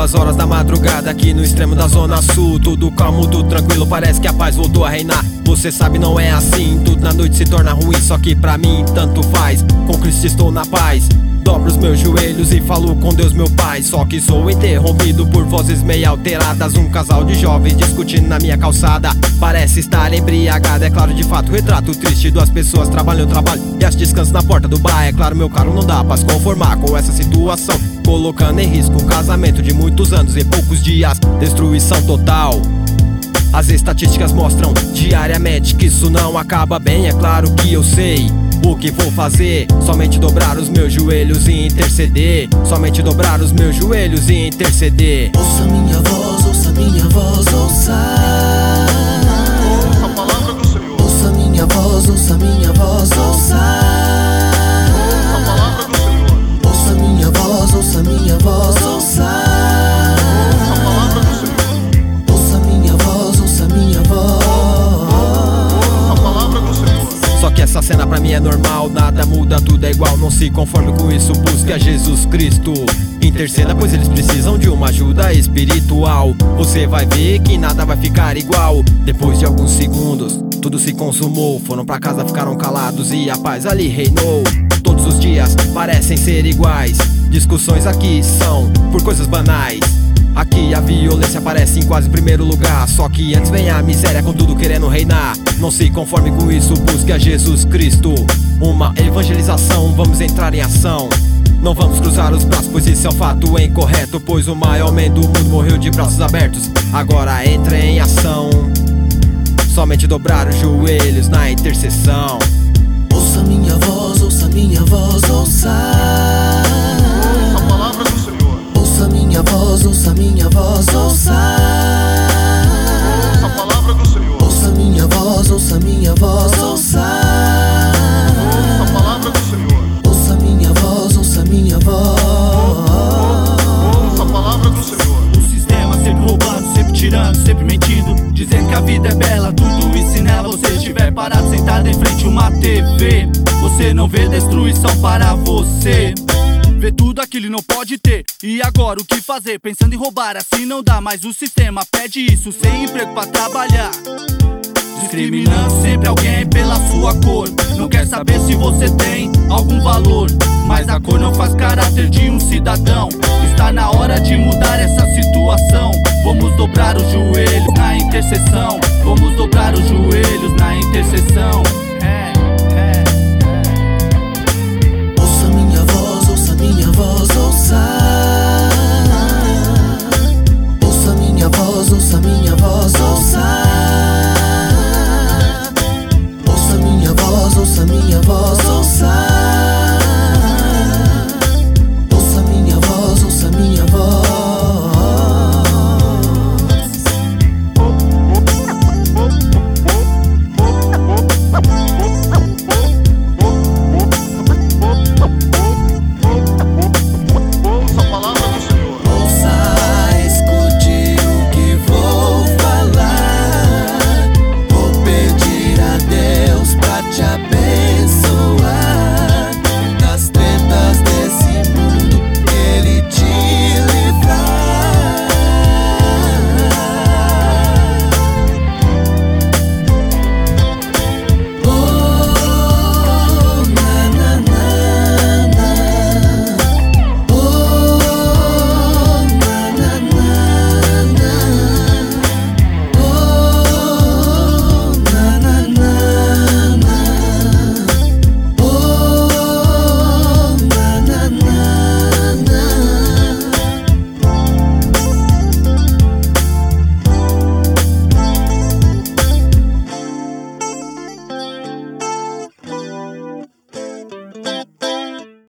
Altas horas da madrugada aqui no extremo da zona sul. Tudo calmo, tudo tranquilo, parece que a paz voltou a reinar. Você sabe, não é assim, tudo na noite se torna ruim. Só que pra mim tanto faz, com Cristo estou na paz. Dobro os meus joelhos e falo com Deus meu Pai. Só que sou interrompido por vozes meio alteradas. Um casal de jovens discutindo na minha calçada. Parece estar embriagado, é claro, de fato, retrato triste. Duas pessoas trabalham, e as descansam na porta do bar. É claro, meu caro, não dá pra se conformar com essa situação, colocando em risco um casamento de muitos anos em poucos dias. Destruição total. As estatísticas mostram diariamente que isso não acaba bem. É claro que eu sei o que vou fazer, somente dobrar os meus joelhos e interceder. Somente dobrar os meus joelhos e interceder. Ouça minha voz, ouça minha voz, ouça a palavra do Senhor. Ouça minha voz, ouça minha voz, ouça a palavra do Senhor. Ouça minha voz, ouça minha voz, ouça a palavra do Senhor. Ouça minha voz, ouça minha voz, a palavra do Senhor. Só que essa cena pra mim é normal, nada muda, tudo é igual. Não se conforme com isso, busque a Jesus Cristo. Interceda, pois eles precisam de uma ajuda espiritual. Você vai ver que nada vai ficar igual. Depois de alguns segundos, tudo se consumou. Foram pra casa, ficaram calados e a paz ali reinou. Todos os dias parecem ser iguais. Discussões aqui são por coisas banais. Aqui a violência aparece em quase primeiro lugar. Só que antes vem a miséria com tudo querendo reinar. Não se conforme com isso, busque a Jesus Cristo. Uma evangelização, vamos entrar em ação. Não vamos cruzar os braços, pois isso é um fato incorreto. Pois o maior homem do mundo morreu de braços abertos. Agora entre em ação, somente dobrar os joelhos na intercessão. ouça minha voz, ouça minha voz, ouça A palavra do Senhor. ouça minha voz, ouça minha voz, ouça A palavra do Senhor. ouça minha voz, ouça minha voz, ouça A palavra do Senhor. ouça minha voz, ouça minha voz. A palavra do Senhor. O sistema sempre roubando, sempre tirando, sempre mentindo, dizendo que a vida é bela, tudo e se nela você estiver parado, sentado em frente a uma TV, você não vê destruição para você. Vê tudo aquilo e não pode ter. E agora o que fazer? Pensando em roubar, assim não dá. Mas o sistema pede isso, sem emprego pra trabalhar, discriminando sempre alguém pela sua cor. Não quer saber se você tem algum valor, mas a cor não faz caráter de um cidadão. Está na hora de mudar essa situação. Vamos dobrar os joelhos na intercessão. Vamos dobrar os joelhos na intercessão.